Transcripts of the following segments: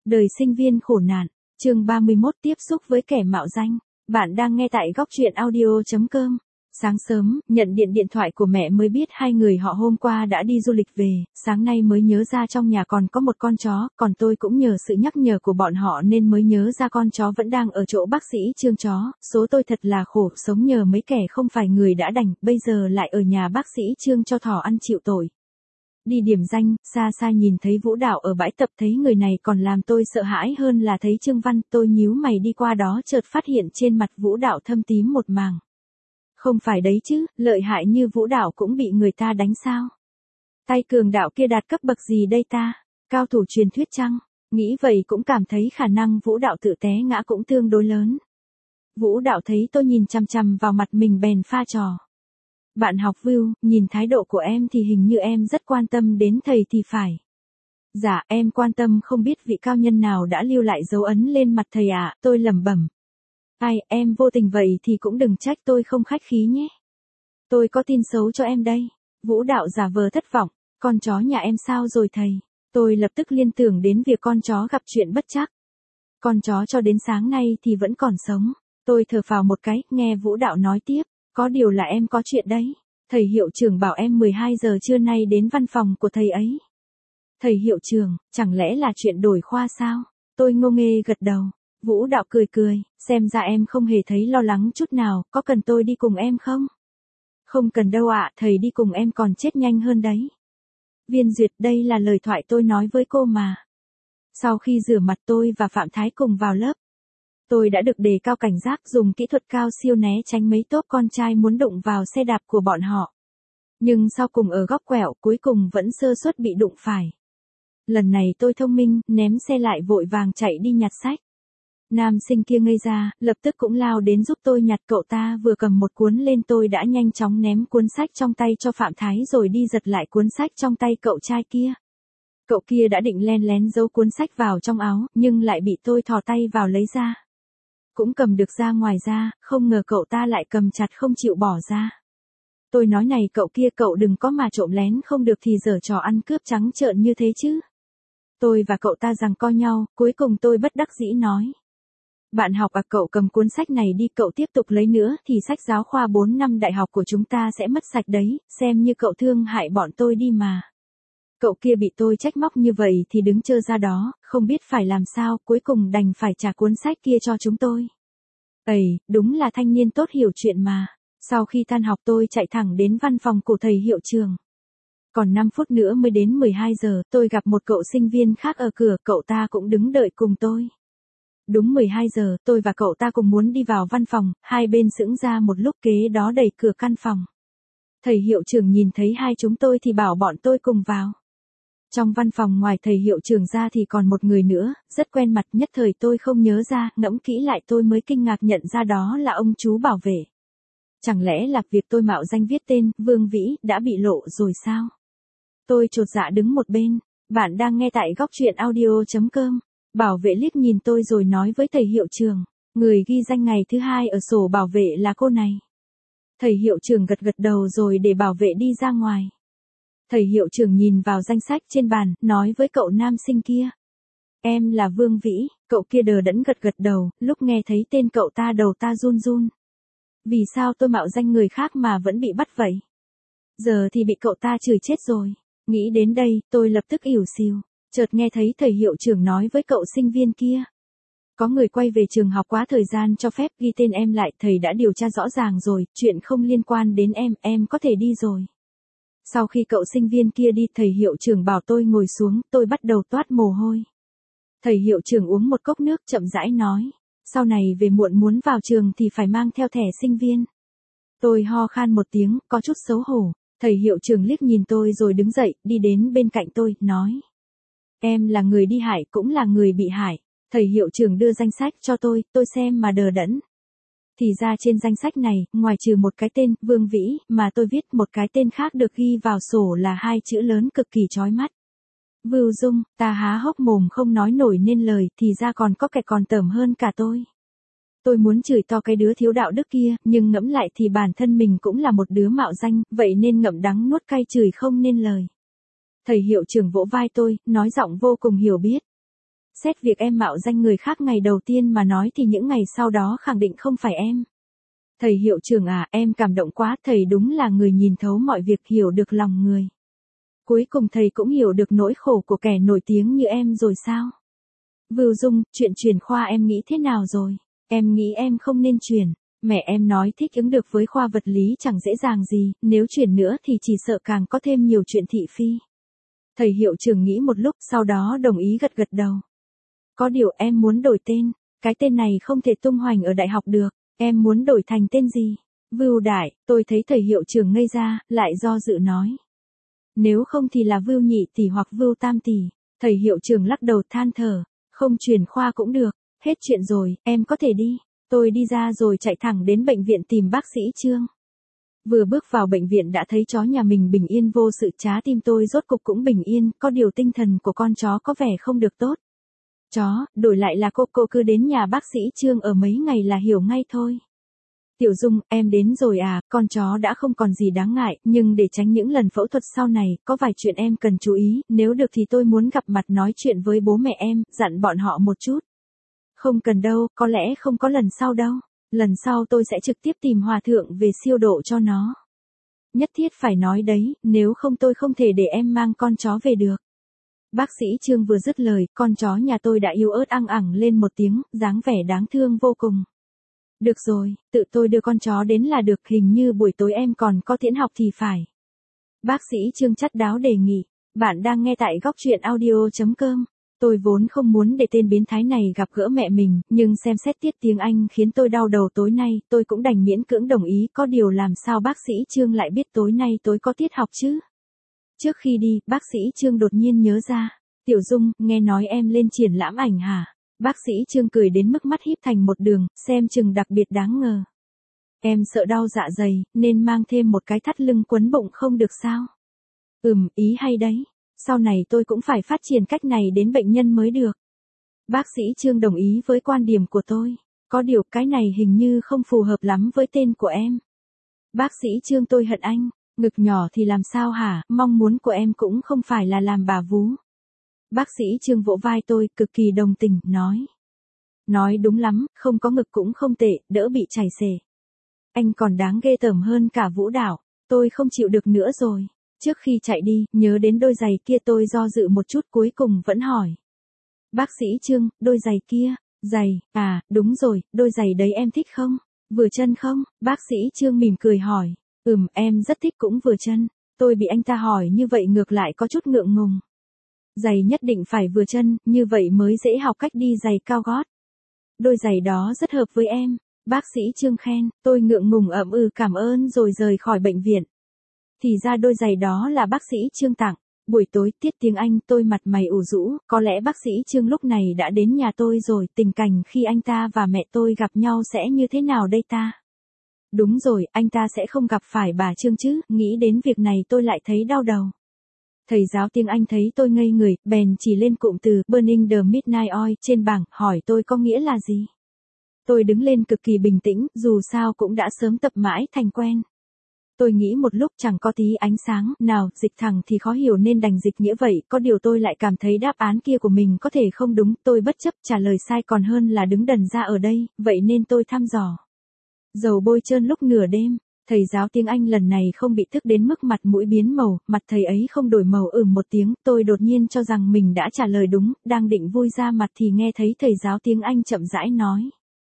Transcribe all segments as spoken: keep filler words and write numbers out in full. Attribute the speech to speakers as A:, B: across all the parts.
A: Đời sinh viên khổ nạn, chương ba mươi mốt tiếp xúc với kẻ mạo danh. Bạn đang nghe tại góc truyện audio chấm com. Sáng sớm, nhận điện điện thoại của mẹ mới biết hai người họ hôm qua đã đi du lịch về, sáng nay mới nhớ ra trong nhà còn có một con chó, còn tôi cũng nhờ sự nhắc nhở của bọn họ nên mới nhớ ra con chó vẫn đang ở chỗ bác sĩ Trương chó, số tôi thật là khổ, sống nhờ mấy kẻ không phải người đã đành, bây giờ lại ở nhà bác sĩ Trương cho thỏ ăn chịu tội. Đi điểm danh, xa xa nhìn thấy Vũ Đạo ở bãi tập, thấy người này còn làm tôi sợ hãi hơn là thấy Trương Văn, tôi nhíu mày đi qua đó chợt phát hiện trên mặt Vũ Đạo thâm tím một màng. Không phải đấy chứ, lợi hại như Vũ Đạo cũng bị người ta đánh sao? Tay cường đạo kia đạt cấp bậc gì đây ta? Cao thủ truyền thuyết chăng? Nghĩ vậy cũng cảm thấy khả năng Vũ Đạo tự té ngã cũng tương đối lớn. Vũ Đạo thấy tôi nhìn chằm chằm vào mặt mình bèn pha trò. Bạn học View, nhìn thái độ của em thì hình như em rất quan tâm đến thầy thì phải. Dạ, em quan tâm không biết vị cao nhân nào đã lưu lại dấu ấn lên mặt thầy ạ, à, tôi lẩm bẩm. Ai, em vô tình vậy thì cũng đừng trách tôi không khách khí nhé. Tôi có tin xấu cho em đây. Vũ Đạo giả vờ thất vọng, con chó nhà em sao rồi thầy? Tôi lập tức liên tưởng đến việc con chó gặp chuyện bất trắc. Con chó cho đến sáng nay thì vẫn còn sống. Tôi thở phào một cái, nghe Vũ Đạo nói tiếp. Có điều là em có chuyện đấy. Thầy hiệu trưởng bảo em mười hai giờ trưa nay đến văn phòng của thầy ấy. Thầy hiệu trưởng, chẳng lẽ là chuyện đổi khoa sao? Tôi ngô nghê gật đầu. Vũ Đạo cười cười, xem ra em không hề thấy lo lắng chút nào, có cần tôi đi cùng em không? Không cần đâu ạ, thầy đi cùng em còn chết nhanh hơn đấy. Viên Duyệt, đây là lời thoại tôi nói với cô mà. Sau khi rửa mặt tôi và Phạm Thái cùng vào lớp. Tôi đã được đề cao cảnh giác, dùng kỹ thuật cao siêu né tránh mấy tốp con trai muốn đụng vào xe đạp của bọn họ. Nhưng sau cùng ở góc quẹo cuối cùng vẫn sơ suất bị đụng phải. Lần này tôi thông minh, ném xe lại vội vàng chạy đi nhặt sách. Nam sinh kia ngây ra, lập tức cũng lao đến giúp tôi nhặt, cậu ta vừa cầm một cuốn lên tôi đã nhanh chóng ném cuốn sách trong tay cho Phạm Thái rồi đi giật lại cuốn sách trong tay cậu trai kia. Cậu kia đã định len lén giấu cuốn sách vào trong áo, nhưng lại bị tôi thò tay vào lấy ra. Cũng cầm được ra ngoài ra, không ngờ cậu ta lại cầm chặt không chịu bỏ ra. Tôi nói này cậu kia, cậu đừng có mà trộm lén không được thì giở trò ăn cướp trắng trợn như thế chứ. Tôi và cậu ta giằng co nhau, cuối cùng tôi bất đắc dĩ nói. Bạn học à, cậu cầm cuốn sách này đi, cậu tiếp tục lấy nữa thì sách giáo khoa bốn năm đại học của chúng ta sẽ mất sạch đấy, xem như cậu thương hại bọn tôi đi mà. Cậu kia bị tôi trách móc như vậy thì đứng trơ ra đó, không biết phải làm sao, cuối cùng đành phải trả cuốn sách kia cho chúng tôi. Ây, đúng là thanh niên tốt hiểu chuyện mà. Sau khi tan học tôi chạy thẳng đến văn phòng của thầy hiệu trưởng. Còn năm phút nữa mới đến mười hai giờ, tôi gặp một cậu sinh viên khác ở cửa, cậu ta cũng đứng đợi cùng tôi. Đúng mười hai giờ, tôi và cậu ta cùng muốn đi vào văn phòng, hai bên sững ra một lúc, kế đó đẩy cửa căn phòng. Thầy hiệu trưởng nhìn thấy hai chúng tôi thì bảo bọn tôi cùng vào. Trong văn phòng ngoài thầy hiệu trưởng ra thì còn một người nữa, rất quen mặt, nhất thời tôi không nhớ ra, ngẫm kỹ lại tôi mới kinh ngạc nhận ra đó là ông chú bảo vệ. Chẳng lẽ là việc tôi mạo danh viết tên, Vương Vĩ, đã bị lộ rồi sao? Tôi chột dạ đứng một bên, bạn đang nghe tại góc truyện audio chấm com. Bảo vệ liếc nhìn tôi rồi nói với thầy hiệu trưởng, người ghi danh ngày thứ hai ở sổ bảo vệ là cô này. Thầy hiệu trưởng gật gật đầu rồi để bảo vệ đi ra ngoài. Thầy hiệu trưởng nhìn vào danh sách trên bàn, nói với cậu nam sinh kia. Em là Vương Vĩ, cậu kia đờ đẫn gật gật đầu, lúc nghe thấy tên cậu ta đầu ta run run. Vì sao tôi mạo danh người khác mà vẫn bị bắt vậy? Giờ thì bị cậu ta chửi chết rồi. Nghĩ đến đây, tôi lập tức ỉu xìu. Chợt nghe thấy thầy hiệu trưởng nói với cậu sinh viên kia. Có người quay về trường học quá thời gian cho phép, ghi tên em lại, thầy đã điều tra rõ ràng rồi, chuyện không liên quan đến em, em có thể đi rồi. Sau khi cậu sinh viên kia đi, thầy hiệu trưởng bảo tôi ngồi xuống, tôi bắt đầu toát mồ hôi. Thầy hiệu trưởng uống một cốc nước chậm rãi nói, sau này về muộn muốn vào trường thì phải mang theo thẻ sinh viên. Tôi ho khan một tiếng, có chút xấu hổ. Thầy hiệu trưởng liếc nhìn tôi rồi đứng dậy, đi đến bên cạnh tôi, nói. Em là người đi hại cũng là người bị hại. Thầy hiệu trưởng đưa danh sách cho tôi, tôi xem mà đờ đẫn. Thì ra trên danh sách này, ngoài trừ một cái tên, Vương Vĩ, mà tôi viết một cái tên khác được ghi vào sổ là hai chữ lớn cực kỳ chói mắt. Vưu Dung, ta há hốc mồm không nói nổi nên lời, thì ra còn có kẻ còn tởm hơn cả tôi. Tôi muốn chửi to cái đứa thiếu đạo đức kia, nhưng ngẫm lại thì bản thân mình cũng là một đứa mạo danh, vậy nên ngậm đắng nuốt cay chửi không nên lời. Thầy hiệu trưởng vỗ vai tôi, nói giọng vô cùng hiểu biết. Xét việc em mạo danh người khác ngày đầu tiên mà nói thì những ngày sau đó khẳng định không phải em. Thầy hiệu trưởng à, em cảm động quá, thầy đúng là người nhìn thấu mọi việc, hiểu được lòng người. Cuối cùng thầy cũng hiểu được nỗi khổ của kẻ nổi tiếng như em rồi sao? Vưu Dung, chuyện chuyển khoa em nghĩ thế nào rồi? Em nghĩ em không nên chuyển. Mẹ em nói thích ứng được với khoa vật lý chẳng dễ dàng gì, nếu chuyển nữa thì chỉ sợ càng có thêm nhiều chuyện thị phi. Thầy hiệu trưởng nghĩ một lúc, sau đó đồng ý gật gật đầu. Có điều em muốn đổi tên, cái tên này không thể tung hoành ở đại học được, em muốn đổi thành tên gì? Vưu Đại, tôi thấy thầy hiệu trưởng ngây ra, lại do dự nói. Nếu không thì là Vưu Nhị Tỷ hoặc Vưu Tam Tỷ. Thầy hiệu trưởng lắc đầu than thở, không chuyển khoa cũng được, hết chuyện rồi, em có thể đi. Tôi đi ra rồi chạy thẳng đến bệnh viện tìm bác sĩ Trương. Vừa bước vào bệnh viện đã thấy chó nhà mình bình yên vô sự, trái tim tôi rốt cục cũng bình yên, có điều tinh thần của con chó có vẻ không được tốt. Chó, đổi lại là cô, cô cứ đến nhà bác sĩ Trương ở mấy ngày là hiểu ngay thôi. Tiểu Dung, em đến rồi à, con chó đã không còn gì đáng ngại, nhưng để tránh những lần phẫu thuật sau này, có vài chuyện em cần chú ý, nếu được thì tôi muốn gặp mặt nói chuyện với bố mẹ em, dặn bọn họ một chút. Không cần đâu, có lẽ không có lần sau đâu. Lần sau tôi sẽ trực tiếp tìm hòa thượng về siêu độ cho nó. Nhất thiết phải nói đấy, nếu không tôi không thể để em mang con chó về được. Bác sĩ Trương vừa dứt lời, con chó nhà tôi đã yếu ớt ăng ẳng lên một tiếng, dáng vẻ đáng thương vô cùng. Được rồi, tự tôi đưa con chó đến là được, hình như buổi tối em còn có tiễn học thì phải. Bác sĩ Trương chắt đáo đề nghị, bạn đang nghe tại góc truyện audio chấm com. Tôi vốn không muốn để tên biến thái này gặp gỡ mẹ mình, nhưng xem xét tiết tiếng Anh khiến tôi đau đầu tối nay, tôi cũng đành miễn cưỡng đồng ý, có điều làm sao bác sĩ Trương lại biết tối nay tôi có tiết học chứ? Trước khi đi, bác sĩ Trương đột nhiên nhớ ra, Tiểu Dung, nghe nói em lên triển lãm ảnh hả? Bác sĩ Trương cười đến mức mắt híp thành một đường, xem chừng đặc biệt đáng ngờ. Em sợ đau dạ dày, nên mang thêm một cái thắt lưng quấn bụng không được sao? Ừm, ý hay đấy. Sau này tôi cũng phải phát triển cách này đến bệnh nhân mới được. Bác sĩ Trương đồng ý với quan điểm của tôi. Có điều cái này hình như không phù hợp lắm với tên của em. Bác sĩ Trương, tôi hận anh. Ngực nhỏ thì làm sao hả, mong muốn của em cũng không phải là làm bà vú. Bác sĩ Trương vỗ vai tôi, cực kỳ đồng tình, nói. Nói đúng lắm, không có ngực cũng không tệ, đỡ bị chảy xể. Anh còn đáng ghê tởm hơn cả Vũ Đảo, tôi không chịu được nữa rồi. Trước khi chạy đi, nhớ đến đôi giày kia, tôi do dự một chút cuối cùng vẫn hỏi. Bác sĩ Trương, đôi giày kia, giày, à, đúng rồi, đôi giày đấy em thích không? Vừa chân không? Bác sĩ Trương mỉm cười hỏi. Ừm, em rất thích cũng vừa chân. Tôi bị anh ta hỏi như vậy ngược lại có chút ngượng ngùng. Giày nhất định phải vừa chân, như vậy mới dễ học cách đi giày cao gót. Đôi giày đó rất hợp với em. Bác sĩ Trương khen, tôi ngượng ngùng ậm ừ cảm ơn rồi rời khỏi bệnh viện. Thì ra đôi giày đó là bác sĩ Trương tặng. Buổi tối tiết tiếng Anh tôi mặt mày ủ rũ, có lẽ bác sĩ Trương lúc này đã đến nhà tôi rồi, tình cảnh khi anh ta và mẹ tôi gặp nhau sẽ như thế nào đây ta? Đúng rồi, anh ta sẽ không gặp phải bà Trương chứ, nghĩ đến việc này tôi lại thấy đau đầu. Thầy giáo tiếng Anh thấy tôi ngây người, bèn chỉ lên cụm từ Burning the Midnight Oil trên bảng, hỏi tôi có nghĩa là gì. Tôi đứng lên cực kỳ bình tĩnh, dù sao cũng đã sớm tập mãi thành quen. Tôi nghĩ một lúc chẳng có tí ánh sáng nào, dịch thẳng thì khó hiểu nên đành dịch nghĩa vậy, có điều tôi lại cảm thấy đáp án kia của mình có thể không đúng, tôi bất chấp trả lời sai còn hơn là đứng đần ra ở đây, vậy nên tôi thăm dò. Dầu bôi trơn lúc nửa đêm, thầy giáo tiếng Anh lần này không bị thức đến mức mặt mũi biến màu, mặt thầy ấy không đổi màu ừm một tiếng, tôi đột nhiên cho rằng mình đã trả lời đúng, đang định vui ra mặt thì nghe thấy thầy giáo tiếng Anh chậm rãi nói.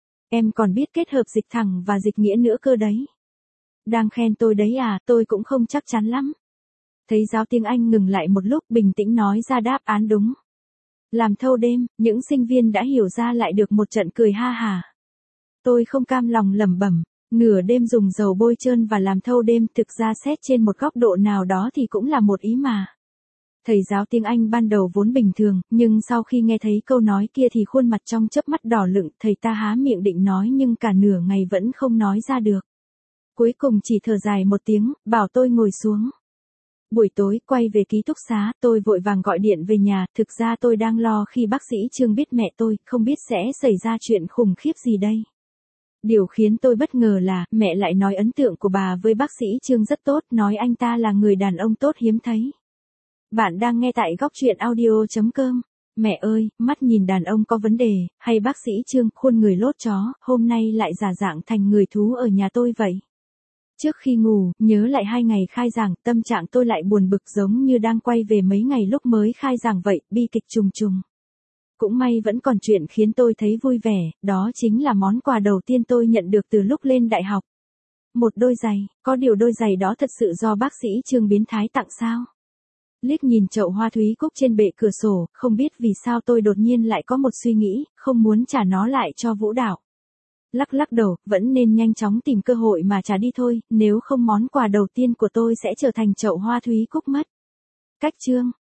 A: Em còn biết kết hợp dịch thẳng và dịch nghĩa nữa cơ đấy. Đang khen tôi đấy à, tôi cũng không chắc chắn lắm. Thầy giáo tiếng Anh ngừng lại một lúc bình tĩnh nói ra đáp án đúng. Làm thâu đêm, những sinh viên đã hiểu ra lại được một trận cười ha hả. Tôi không cam lòng lẩm bẩm, nửa đêm dùng dầu bôi trơn và làm thâu đêm, thực ra xét trên một góc độ nào đó thì cũng là một ý mà. Thầy giáo tiếng Anh ban đầu vốn bình thường, nhưng sau khi nghe thấy câu nói kia thì khuôn mặt trong chớp mắt đỏ lựng, thầy ta há miệng định nói nhưng cả nửa ngày vẫn không nói ra được. Cuối cùng chỉ thở dài một tiếng, bảo tôi ngồi xuống. Buổi tối, quay về ký túc xá, tôi vội vàng gọi điện về nhà, thực ra tôi đang lo khi bác sĩ Trương biết mẹ tôi, không biết sẽ xảy ra chuyện khủng khiếp gì đây. Điều khiến tôi bất ngờ là, mẹ lại nói ấn tượng của bà với bác sĩ Trương rất tốt, nói anh ta là người đàn ông tốt hiếm thấy. Bạn đang nghe tại góc truyện audio chấm com. Mẹ ơi, mắt nhìn đàn ông có vấn đề, hay bác sĩ Trương khuôn người lốt chó, hôm nay lại giả dạng thành người thú ở nhà tôi vậy? Trước khi ngủ, nhớ lại hai ngày khai giảng, tâm trạng tôi lại buồn bực giống như đang quay về mấy ngày lúc mới khai giảng vậy, bi kịch trùng trùng. Cũng may vẫn còn chuyện khiến tôi thấy vui vẻ, đó chính là món quà đầu tiên tôi nhận được từ lúc lên đại học. Một đôi giày, có điều đôi giày đó thật sự do bác sĩ Trương biến thái tặng sao? Liếc nhìn chậu hoa thúy cúc trên bệ cửa sổ, không biết vì sao tôi đột nhiên lại có một suy nghĩ, không muốn trả nó lại cho Vũ Đạo. Lắc lắc đầu, vẫn nên nhanh chóng tìm cơ hội mà trả đi thôi, nếu không món quà đầu tiên của tôi sẽ trở thành chậu hoa thúy cúc mất. Cách Trương,